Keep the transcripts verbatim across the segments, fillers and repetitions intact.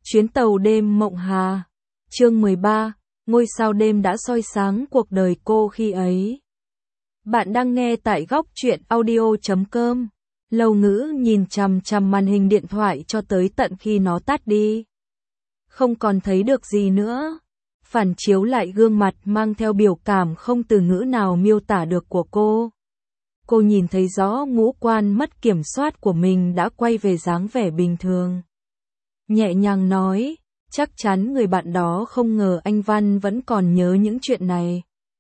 Chuyến tàu đêm mộng hà. Chương mười ba, ngôi sao đêm đã soi sáng cuộc đời cô khi ấy. Bạn đang nghe tại góc truyện audio chấm com. Lâu Ngữ nhìn chằm chằm màn hình điện thoại cho tới tận khi nó tắt đi. Không còn thấy được gì nữa. Phản chiếu lại gương mặt mang theo biểu cảm không từ ngữ nào miêu tả được của cô. Cô nhìn thấy rõ ngũ quan mất kiểm soát của mình đã quay về dáng vẻ bình thường. Nhẹ nhàng nói, chắc chắn người bạn đó không ngờ anh Văn vẫn còn nhớ những chuyện này.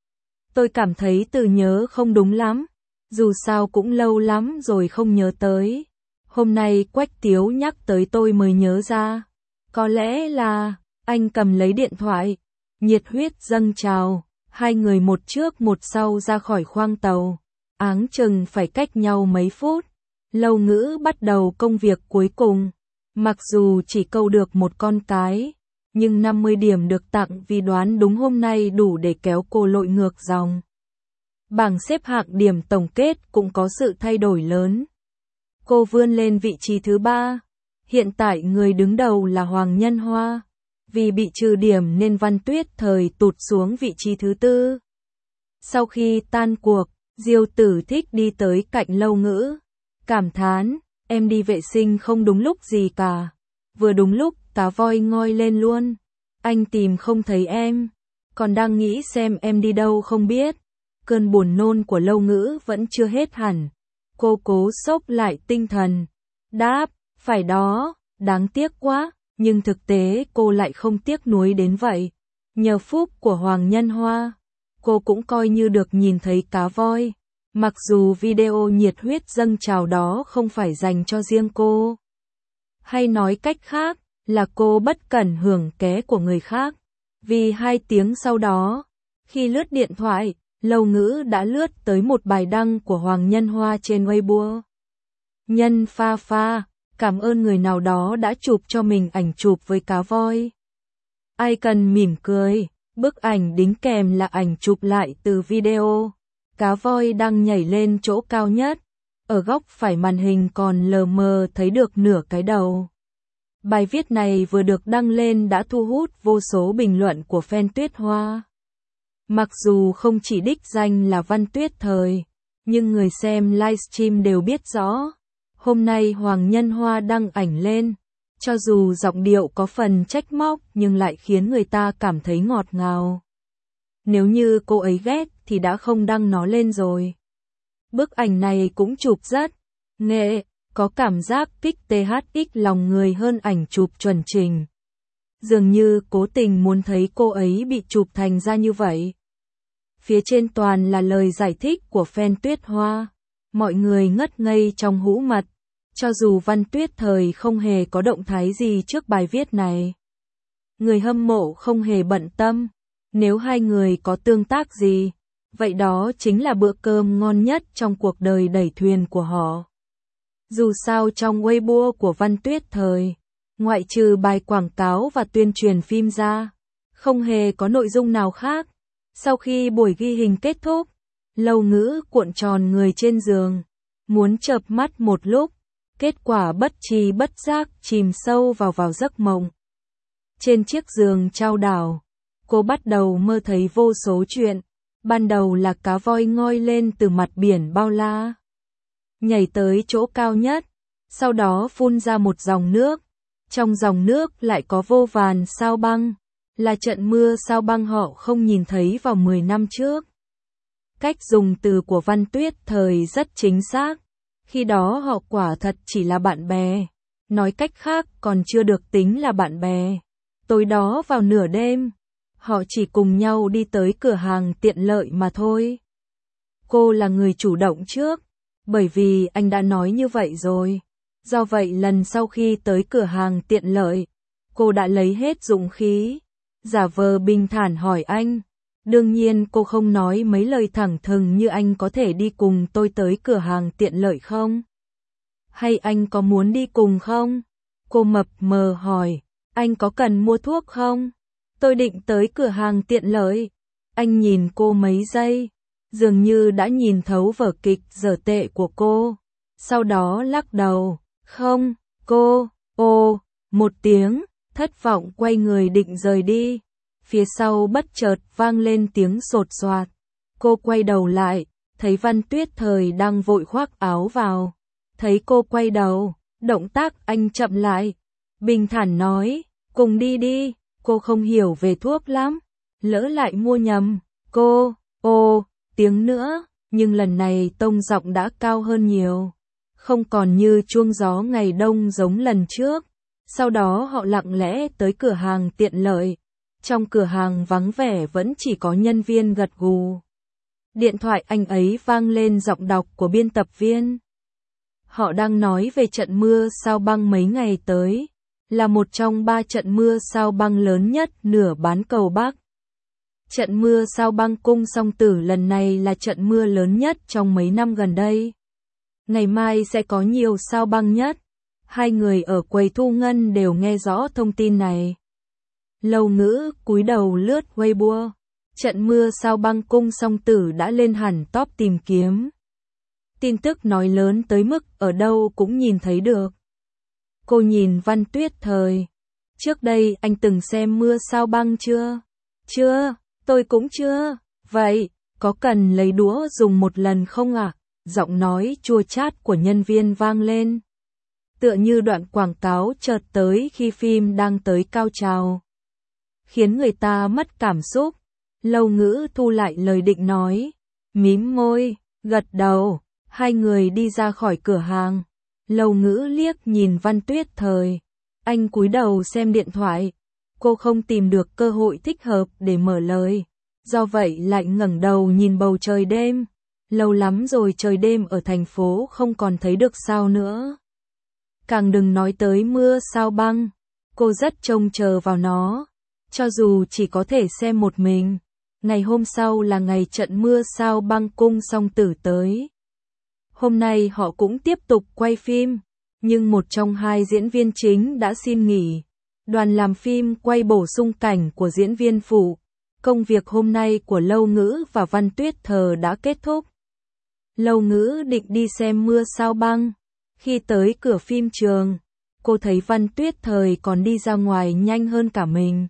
Tôi cảm thấy từ nhớ không đúng lắm, dù sao cũng lâu lắm rồi không nhớ tới. Hôm nay Quách Tiếu nhắc tới tôi mới nhớ ra. Có lẽ là, anh cầm lấy điện thoại, nhiệt huyết dâng trào, hai người một trước một sau ra khỏi khoang tàu. Áng chừng phải cách nhau mấy phút, Lâu Ngữ bắt đầu công việc cuối cùng. Mặc dù chỉ câu được một con cái, nhưng năm mươi điểm được tặng vì đoán đúng hôm nay đủ để kéo cô lội ngược dòng. Bảng xếp hạng điểm tổng kết cũng có sự thay đổi lớn. Cô vươn lên vị trí thứ ba. Hiện tại người đứng đầu là Hoàng Nhân Hoa. Vì bị trừ điểm nên Văn Tuyết Thời tụt xuống vị trí thứ tư. Sau khi tan cuộc, Diêu Tử Thích đi tới cạnh Lâu Ngữ. Cảm thán, em đi vệ sinh không đúng lúc gì cả. Vừa đúng lúc, cá voi ngoi lên luôn. Anh tìm không thấy em. Còn đang nghĩ xem em đi đâu không biết. Cơn buồn nôn của Lâu Ngữ vẫn chưa hết hẳn. Cô cố xốc lại tinh thần. Đáp, phải đó, đáng tiếc quá. Nhưng thực tế cô lại không tiếc nuối đến vậy. Nhờ phúc của Hoàng Nhân Hoa, cô cũng coi như được nhìn thấy cá voi. Mặc dù video nhiệt huyết dâng trào đó không phải dành cho riêng cô. Hay nói cách khác, là cô bất cẩn hưởng ké của người khác. Vì hai tiếng sau đó, khi lướt điện thoại, Lâu Ngữ đã lướt tới một bài đăng của Hoàng Nhân Hoa trên Weibo. Nhân pha pha, cảm ơn người nào đó đã chụp cho mình ảnh chụp với cá voi. Ai cần mỉm cười, bức ảnh đính kèm là ảnh chụp lại từ video. Cá voi đang nhảy lên chỗ cao nhất, ở góc phải màn hình còn lờ mờ thấy được nửa cái đầu. Bài viết này vừa được đăng lên đã thu hút vô số bình luận của fan Tuyết Hoa. Mặc dù không chỉ đích danh là Văn Tuyết Thời, nhưng người xem livestream đều biết rõ. Hôm nay Hoàng Nhân Hoa đăng ảnh lên, cho dù giọng điệu có phần trách móc nhưng lại khiến người ta cảm thấy ngọt ngào. Nếu như cô ấy ghét thì đã không đăng nó lên rồi. Bức ảnh này cũng chụp rất nghệ, có cảm giác kích tê hát ích lòng người hơn ảnh chụp chuẩn trình. Dường như cố tình muốn thấy cô ấy bị chụp thành ra như vậy. Phía trên toàn là lời giải thích của fan Tuyết Hoa. Mọi người ngất ngây trong hũ mật. Cho dù Văn Tuyết Thời không hề có động thái gì trước bài viết này. Người hâm mộ không hề bận tâm. Nếu hai người có tương tác gì, vậy đó chính là bữa cơm ngon nhất trong cuộc đời đẩy thuyền của họ. Dù sao trong Weibo của Văn Tuyết Thời, ngoại trừ bài quảng cáo và tuyên truyền phim ra, không hề có nội dung nào khác. Sau khi buổi ghi hình kết thúc, Lâu Ngữ cuộn tròn người trên giường, muốn chợp mắt một lúc, kết quả bất tri bất giác chìm sâu vào vào giấc mộng. Trên chiếc giường trao đảo, cô bắt đầu mơ thấy vô số chuyện. Ban đầu là cá voi ngoi lên từ mặt biển bao la, nhảy tới chỗ cao nhất, sau đó phun ra một dòng nước. Trong dòng nước lại có vô vàn sao băng, là trận mưa sao băng họ không nhìn thấy vào mười năm trước. Cách dùng từ của Văn Tuyết Thời rất chính xác. Khi đó họ quả thật chỉ là bạn bè. Nói cách khác còn chưa được tính là bạn bè. Tối đó vào nửa đêm, họ chỉ cùng nhau đi tới cửa hàng tiện lợi mà thôi. Cô là người chủ động trước, bởi vì anh đã nói như vậy rồi. Do vậy lần sau khi tới cửa hàng tiện lợi, cô đã lấy hết dũng khí, giả vờ bình thản hỏi anh. Đương nhiên cô không nói mấy lời thẳng thừng như anh có thể đi cùng tôi tới cửa hàng tiện lợi không? Hay anh có muốn đi cùng không? Cô mập mờ hỏi, anh có cần mua thuốc không? Tôi định tới cửa hàng tiện lợi. Anh nhìn cô mấy giây, dường như đã nhìn thấu vở kịch dở tệ của cô. Sau đó lắc đầu, không, cô, ô, một tiếng, thất vọng quay người định rời đi. Phía sau bất chợt vang lên tiếng sột soạt. Cô quay đầu lại, thấy Văn Tuyết Thời đang vội khoác áo vào. Thấy cô quay đầu, động tác anh chậm lại. Bình thản nói, cùng đi đi, cô không hiểu về thuốc lắm. Lỡ lại mua nhầm, cô, ô, tiếng nữa, nhưng lần này tông giọng đã cao hơn nhiều. Không còn như chuông gió ngày đông giống lần trước. Sau đó họ lặng lẽ tới cửa hàng tiện lợi. Trong cửa hàng vắng vẻ vẫn chỉ có nhân viên gật gù. Điện thoại anh ấy vang lên giọng đọc của biên tập viên. Họ đang nói về trận mưa sao băng mấy ngày tới, là một trong ba trận mưa sao băng lớn nhất nửa bán cầu Bắc. Trận mưa sao băng cung Song Tử lần này là trận mưa lớn nhất trong mấy năm gần đây. Ngày mai sẽ có nhiều sao băng nhất. Hai người ở quầy thu ngân đều nghe rõ thông tin này. Lâu Ngữ cúi đầu lướt Weibo. Trận mưa sao băng cung Song Tử đã lên hẳn top tìm kiếm. Tin tức nói lớn tới mức ở đâu cũng nhìn thấy được. Cô nhìn Văn Tuyết Thời. Trước đây anh từng xem mưa sao băng chưa? Chưa, tôi cũng chưa. Vậy, có cần lấy đũa dùng một lần không ạ? À? Giọng nói chua chát của nhân viên vang lên. Tựa như đoạn quảng cáo chợt tới khi phim đang tới cao trào. Khiến người ta mất cảm xúc. Lâu Ngữ thu lại lời định nói. Mím môi, gật đầu. Hai người đi ra khỏi cửa hàng. Lâu Ngữ liếc nhìn Văn Tuyết Thời. Anh cúi đầu xem điện thoại. Cô không tìm được cơ hội thích hợp để mở lời. Do vậy lại ngẩng đầu nhìn bầu trời đêm. Lâu lắm rồi trời đêm ở thành phố không còn thấy được sao nữa. Càng đừng nói tới mưa sao băng. Cô rất trông chờ vào nó. Cho dù chỉ có thể xem một mình. Ngày hôm sau là ngày trận mưa sao băng cung Song Tử tới. Hôm nay họ cũng tiếp tục quay phim. Nhưng một trong hai diễn viên chính đã xin nghỉ. Đoàn làm phim quay bổ sung cảnh của diễn viên phụ. Công việc hôm nay của Lâu Ngữ và Văn Tuyết Thời đã kết thúc. Lâu Ngữ định đi xem mưa sao băng. Khi tới cửa phim trường, cô thấy Văn Tuyết Thời còn đi ra ngoài nhanh hơn cả mình.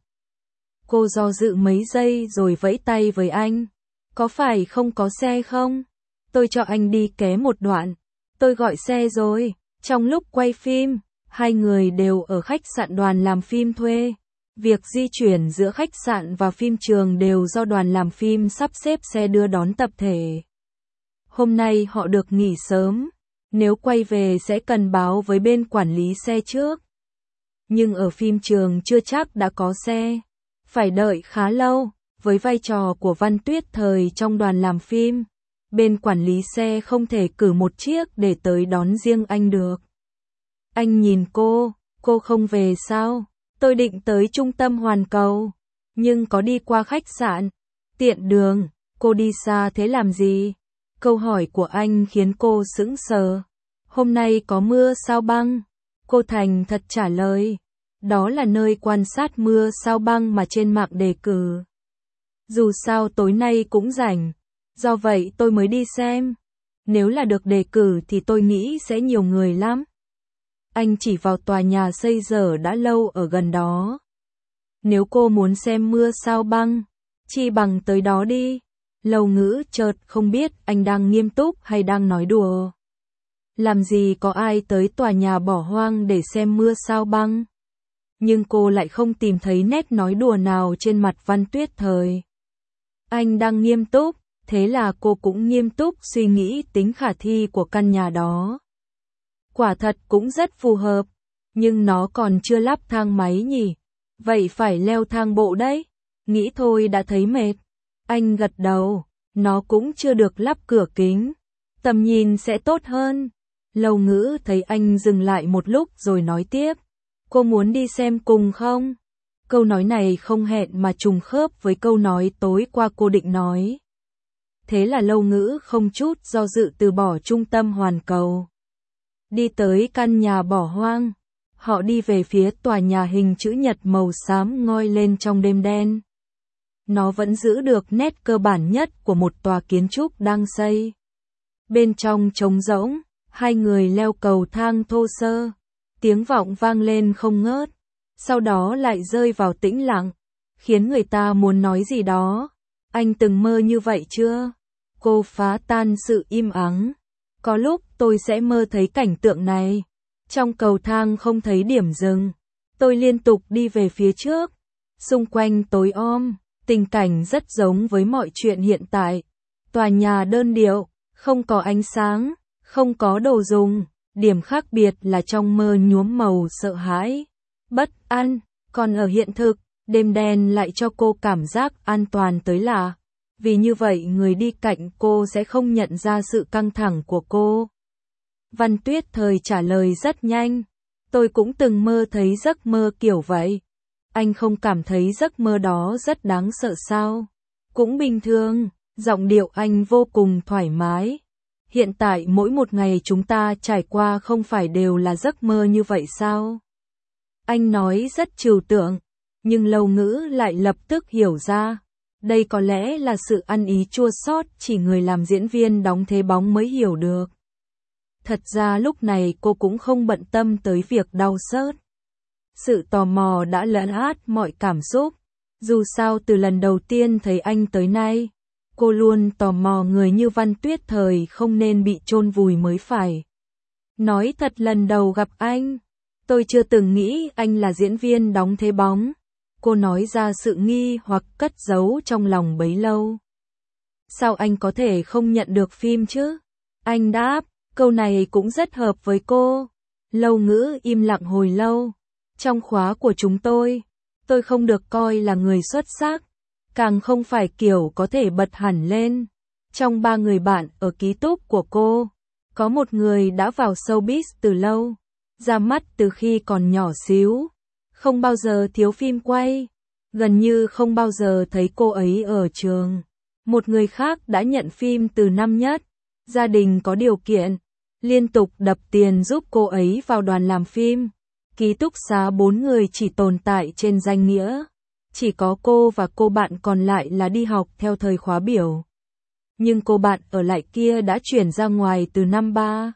Cô do dự mấy giây rồi vẫy tay với anh. Có phải không có xe không? Tôi cho anh đi ké một đoạn. Tôi gọi xe rồi. Trong lúc quay phim, hai người đều ở khách sạn đoàn làm phim thuê. Việc di chuyển giữa khách sạn và phim trường đều do đoàn làm phim sắp xếp xe đưa đón tập thể. Hôm nay họ được nghỉ sớm. Nếu quay về sẽ cần báo với bên quản lý xe trước. Nhưng ở phim trường chưa chắc đã có xe. Phải đợi khá lâu. Với vai trò của Văn Tuyết Thời trong đoàn làm phim, bên quản lý xe không thể cử một chiếc để tới đón riêng anh được. Anh nhìn cô, cô không về sao? Tôi định tới trung tâm Hoàn Cầu, nhưng có đi qua khách sạn, tiện đường, cô đi xa thế làm gì? Câu hỏi của anh khiến cô sững sờ. Hôm nay có mưa sao băng? Cô thành thật trả lời. Đó là nơi quan sát mưa sao băng mà trên mạng đề cử. Dù sao tối nay cũng rảnh, do vậy tôi mới đi xem. Nếu là được đề cử thì tôi nghĩ sẽ nhiều người lắm. Anh chỉ vào tòa nhà xây dở đã lâu ở gần đó. Nếu cô muốn xem mưa sao băng, chi bằng tới đó đi. Lâu Ngữ chợt không biết anh đang nghiêm túc hay đang nói đùa. Làm gì có ai tới tòa nhà bỏ hoang để xem mưa sao băng. Nhưng cô lại không tìm thấy nét nói đùa nào trên mặt Văn Tuyết Thời. Anh đang nghiêm túc, thế là cô cũng nghiêm túc suy nghĩ tính khả thi của căn nhà đó. Quả thật cũng rất phù hợp, nhưng nó còn chưa lắp thang máy nhỉ, vậy phải leo thang bộ đấy. Nghĩ thôi đã thấy mệt. Anh gật đầu, nó cũng chưa được lắp cửa kính, tầm nhìn sẽ tốt hơn. Lâu Ngữ thấy anh dừng lại một lúc rồi nói tiếp, cô muốn đi xem cùng không? Câu nói này không hẹn mà trùng khớp với câu nói tối qua cô định nói. Thế là Lâu Ngữ không chút do dự từ bỏ trung tâm Hoàn Cầu. Đi tới căn nhà bỏ hoang, họ đi về phía tòa nhà hình chữ nhật màu xám ngoi lên trong đêm đen. Nó vẫn giữ được nét cơ bản nhất của một tòa kiến trúc đang xây. Bên trong trống rỗng, hai người leo cầu thang thô sơ, tiếng vọng vang lên không ngớt. sau đó lại rơi vào tĩnh lặng, khiến người ta muốn nói gì đó. Anh từng mơ như vậy chưa? Cô phá tan sự im ắng. Có lúc tôi sẽ mơ thấy cảnh tượng này. Trong cầu thang không thấy điểm dừng. Tôi liên tục đi về phía trước. Xung quanh tối om, tình cảnh rất giống với mọi chuyện hiện tại. Tòa nhà đơn điệu, không có ánh sáng, không có đồ dùng. Điểm khác biệt là trong mơ nhuốm màu sợ hãi, bất an. Còn ở hiện thực, đêm đen lại cho cô cảm giác an toàn tới lạ. Vì như vậy người đi cạnh cô sẽ không nhận ra sự căng thẳng của cô. Văn Tuyết Thời trả lời rất nhanh. Tôi cũng từng mơ thấy giấc mơ kiểu vậy. Anh không cảm thấy giấc mơ đó rất đáng sợ sao? Cũng bình thường, giọng điệu anh vô cùng thoải mái. Hiện tại mỗi một ngày chúng ta trải qua không phải đều là giấc mơ như vậy sao? Anh nói rất trừu tượng, nhưng Lâu Ngữ lại lập tức hiểu ra. Đây có lẽ là sự ăn ý chua xót chỉ người làm diễn viên đóng thế bóng mới hiểu được. Thật ra lúc này cô cũng không bận tâm tới việc đau xót. Sự tò mò đã lấn át mọi cảm xúc. Dù sao từ lần đầu tiên thấy anh tới nay, cô luôn tò mò người như Văn Tuyết Thời không nên bị chôn vùi mới phải. Nói thật lần đầu gặp anh, tôi chưa từng nghĩ anh là diễn viên đóng thế bóng. Cô nói ra sự nghi hoặc cất giấu trong lòng bấy lâu. Sao anh có thể không nhận được phim chứ? Anh đáp, câu này cũng rất hợp với cô. Lâu Ngữ im lặng hồi lâu. Trong khóa của chúng tôi, tôi không được coi là người xuất sắc, càng không phải kiểu có thể bật hẳn lên. Trong ba người bạn ở ký túc của cô, có một người đã vào showbiz từ lâu, ra mắt từ khi còn nhỏ xíu, không bao giờ thiếu phim quay, gần như không bao giờ thấy cô ấy ở trường. Một người khác đã nhận phim từ năm nhất, gia đình có điều kiện, liên tục đập tiền giúp cô ấy vào đoàn làm phim. Ký túc xá bốn người chỉ tồn tại trên danh nghĩa, chỉ có cô và cô bạn còn lại là đi học theo thời khóa biểu. Nhưng cô bạn ở lại kia đã chuyển ra ngoài từ năm ba.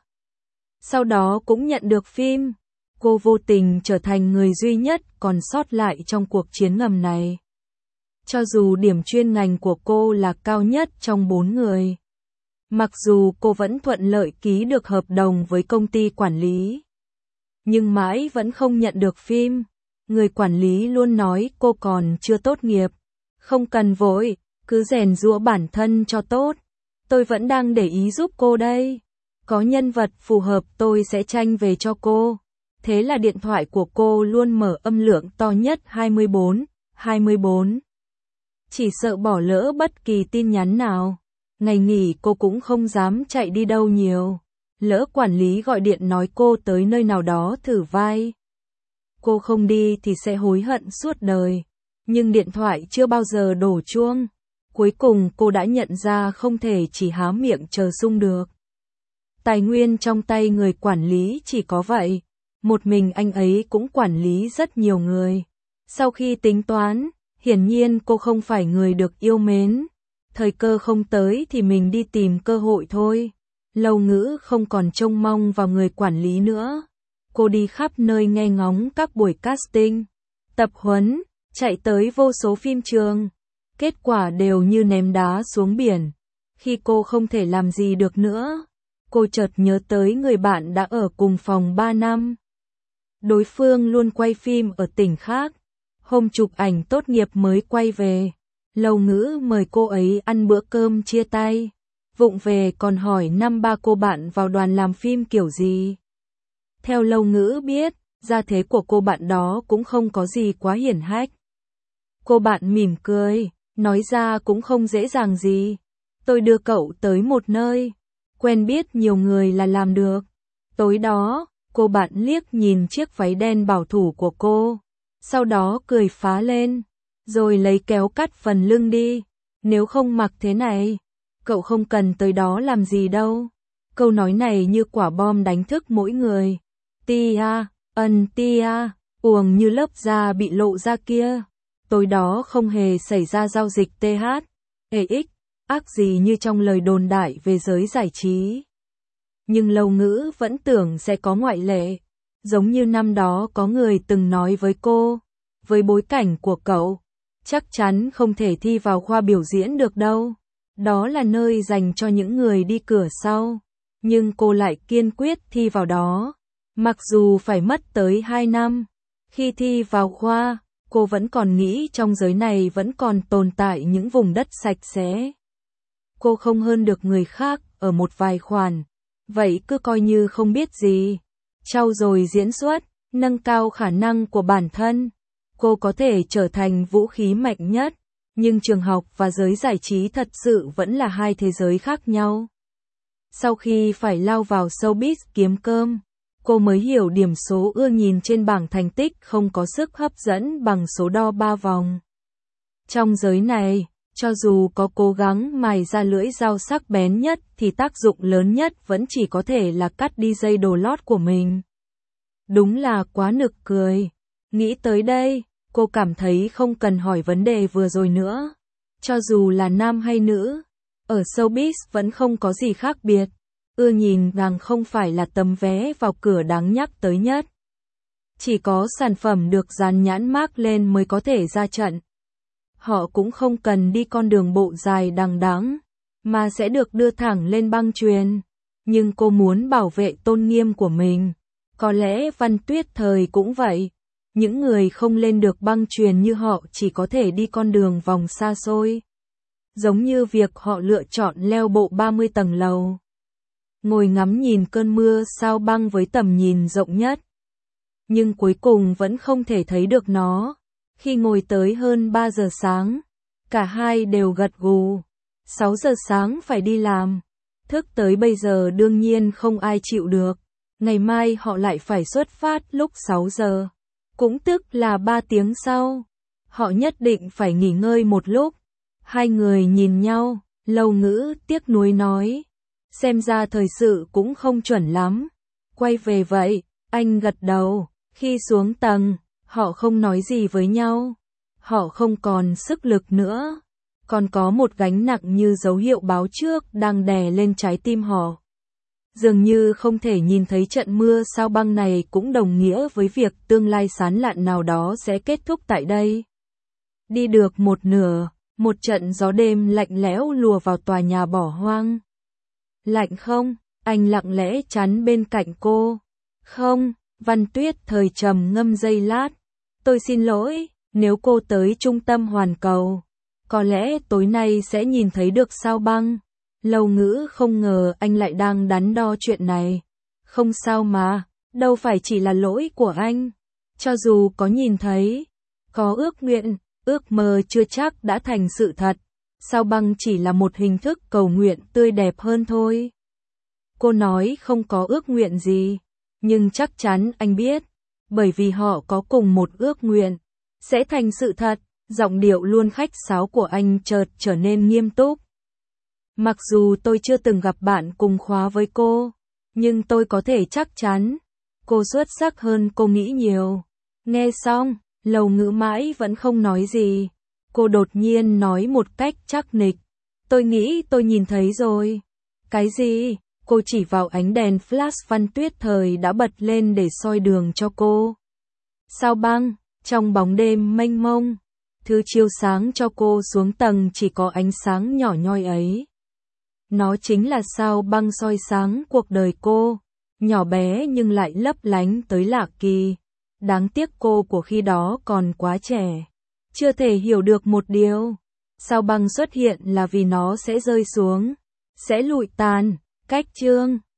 Sau đó cũng nhận được phim, cô vô tình trở thành người duy nhất còn sót lại trong cuộc chiến ngầm này. Cho dù điểm chuyên ngành của cô là cao nhất trong bốn người. Mặc dù cô vẫn thuận lợi ký được hợp đồng với công ty quản lý, nhưng mãi vẫn không nhận được phim. Người quản lý luôn nói cô còn chưa tốt nghiệp, không cần vội, cứ rèn giũa bản thân cho tốt. Tôi vẫn đang để ý giúp cô đây. Có nhân vật phù hợp tôi sẽ tranh về cho cô. Thế là điện thoại của cô luôn mở âm lượng to nhất hai mươi bốn, hai mươi bốn. Chỉ sợ bỏ lỡ bất kỳ tin nhắn nào. Ngày nghỉ cô cũng không dám chạy đi đâu nhiều. Lỡ quản lý gọi điện nói cô tới nơi nào đó thử vai, cô không đi thì sẽ hối hận suốt đời. Nhưng điện thoại chưa bao giờ đổ chuông. Cuối cùng cô đã nhận ra không thể chỉ há miệng chờ sung được. Tài nguyên trong tay người quản lý chỉ có vậy. Một mình anh ấy cũng quản lý rất nhiều người. Sau khi tính toán, hiển nhiên cô không phải người được yêu mến. Thời cơ không tới thì mình đi tìm cơ hội thôi. Lâu Ngữ không còn trông mong vào người quản lý nữa. Cô đi khắp nơi nghe ngóng các buổi casting, tập huấn, chạy tới vô số phim trường. Kết quả đều như ném đá xuống biển. Khi cô không thể làm gì được nữa, cô chợt nhớ tới người bạn đã ở cùng phòng ba năm. Đối phương luôn quay phim ở tỉnh khác. Hôm chụp ảnh tốt nghiệp mới quay về, Lâu Ngữ mời cô ấy ăn bữa cơm chia tay. Vụng về còn hỏi năm ba cô bạn vào đoàn làm phim kiểu gì. Theo Lâu Ngữ biết, gia thế của cô bạn đó cũng không có gì quá hiển hách. Cô bạn mỉm cười, nói ra cũng không dễ dàng gì. Tôi đưa cậu tới một nơi, quen biết nhiều người là làm được. Tối đó, cô bạn liếc nhìn chiếc váy đen bảo thủ của cô, sau đó cười phá lên, rồi lấy kéo cắt phần lưng đi. Nếu không mặc thế này, cậu không cần tới đó làm gì đâu. Câu nói này như quả bom đánh thức mỗi người. Tia, ân tia, uồng như lớp da bị lộ ra kia. Tối đó không hề xảy ra giao dịch tê hát, e ích, ác gì như trong lời đồn đại về giới giải trí. Nhưng Lâu Ngữ vẫn tưởng sẽ có ngoại lệ. Giống như năm đó có người từng nói với cô, với bối cảnh của cậu, chắc chắn không thể thi vào khoa biểu diễn được đâu. Đó là nơi dành cho những người đi cửa sau. Nhưng cô lại kiên quyết thi vào đó. Mặc dù phải mất tới hai năm. Khi thi vào khoa, cô vẫn còn nghĩ trong giới này vẫn còn tồn tại những vùng đất sạch sẽ. Cô không hơn được người khác ở một vài khoản. Vậy cứ coi như không biết gì. Trau dồi diễn xuất, nâng cao khả năng của bản thân. Cô có thể trở thành vũ khí mạnh nhất. Nhưng trường học và giới giải trí thật sự vẫn là hai thế giới khác nhau. Sau khi phải lao vào showbiz kiếm cơm, cô mới hiểu điểm số ưa nhìn trên bảng thành tích không có sức hấp dẫn bằng số đo ba vòng. Trong giới này, cho dù có cố gắng mài ra lưỡi dao sắc bén nhất thì tác dụng lớn nhất vẫn chỉ có thể là cắt đi dây đồ lót của mình. Đúng là quá nực cười. Nghĩ tới đây, cô cảm thấy không cần hỏi vấn đề vừa rồi nữa. Cho dù là nam hay nữ, ở showbiz vẫn không có gì khác biệt. Ưa nhìn càng không phải là tấm vé vào cửa đáng nhắc tới nhất. Chỉ có sản phẩm được dán nhãn mác lên mới có thể ra trận. Họ cũng không cần đi con đường bộ dài đằng đẵng, mà sẽ được đưa thẳng lên băng chuyền. Nhưng cô muốn bảo vệ tôn nghiêm của mình. Có lẽ Văn Tuyết thời cũng vậy. Những người không lên được băng chuyền như họ chỉ có thể đi con đường vòng xa xôi. Giống như việc họ lựa chọn leo bộ ba mươi tầng lầu. Ngồi ngắm nhìn cơn mưa sao băng với tầm nhìn rộng nhất. Nhưng cuối cùng vẫn không thể thấy được nó. Khi ngồi tới hơn ba giờ sáng, cả hai đều gật gù. sáu giờ sáng phải đi làm. Thức tới bây giờ đương nhiên không ai chịu được. Ngày mai họ lại phải xuất phát lúc sáu giờ. Cũng tức là ba tiếng sau. Họ nhất định phải nghỉ ngơi một lúc. Hai người nhìn nhau, Lâu Ngữ tiếc nuối nói. Xem ra thời sự cũng không chuẩn lắm. Quay về vậy, anh gật đầu. Khi xuống tầng, họ không nói gì với nhau. Họ không còn sức lực nữa. Còn có một gánh nặng như dấu hiệu báo trước đang đè lên trái tim họ. Dường như không thể nhìn thấy trận mưa sao băng này cũng đồng nghĩa với việc tương lai sán lạn nào đó sẽ kết thúc tại đây. Đi được một nửa, một trận gió đêm lạnh lẽo lùa vào tòa nhà bỏ hoang. Lạnh không? Anh lặng lẽ chắn bên cạnh cô. Không, Văn Tuyết thời trầm ngâm giây lát. Tôi xin lỗi, nếu cô tới trung tâm hoàn cầu, có lẽ tối nay sẽ nhìn thấy được sao băng. Lâu Ngữ không ngờ anh lại đang đắn đo chuyện này. Không sao mà, đâu phải chỉ là lỗi của anh. Cho dù có nhìn thấy, có ước nguyện, ước mơ chưa chắc đã thành sự thật. Sao băng chỉ là một hình thức cầu nguyện tươi đẹp hơn thôi. Cô nói không có ước nguyện gì, nhưng chắc chắn anh biết, bởi vì họ có cùng một ước nguyện, sẽ thành sự thật. Giọng điệu luôn khách sáo của anh chợt trở nên nghiêm túc. Mặc dù tôi chưa từng gặp bạn cùng khóa với cô, nhưng tôi có thể chắc chắn, cô xuất sắc hơn cô nghĩ nhiều. Nghe xong, Lâu Ngữ mãi vẫn không nói gì. Cô đột nhiên nói một cách chắc nịch. Tôi nghĩ tôi nhìn thấy rồi. Cái gì? Cô chỉ vào ánh đèn flash Văn Tuyết thời đã bật lên để soi đường cho cô. Sao băng, trong bóng đêm mênh mông, thứ chiếu sáng cho cô xuống tầng chỉ có ánh sáng nhỏ nhoi ấy. Nó chính là sao băng soi sáng cuộc đời cô, nhỏ bé nhưng lại lấp lánh tới lạ kỳ. Đáng tiếc cô của khi đó còn quá trẻ, chưa thể hiểu được một điều. Sao băng xuất hiện là vì nó sẽ rơi xuống, sẽ lụi tàn. Cách chương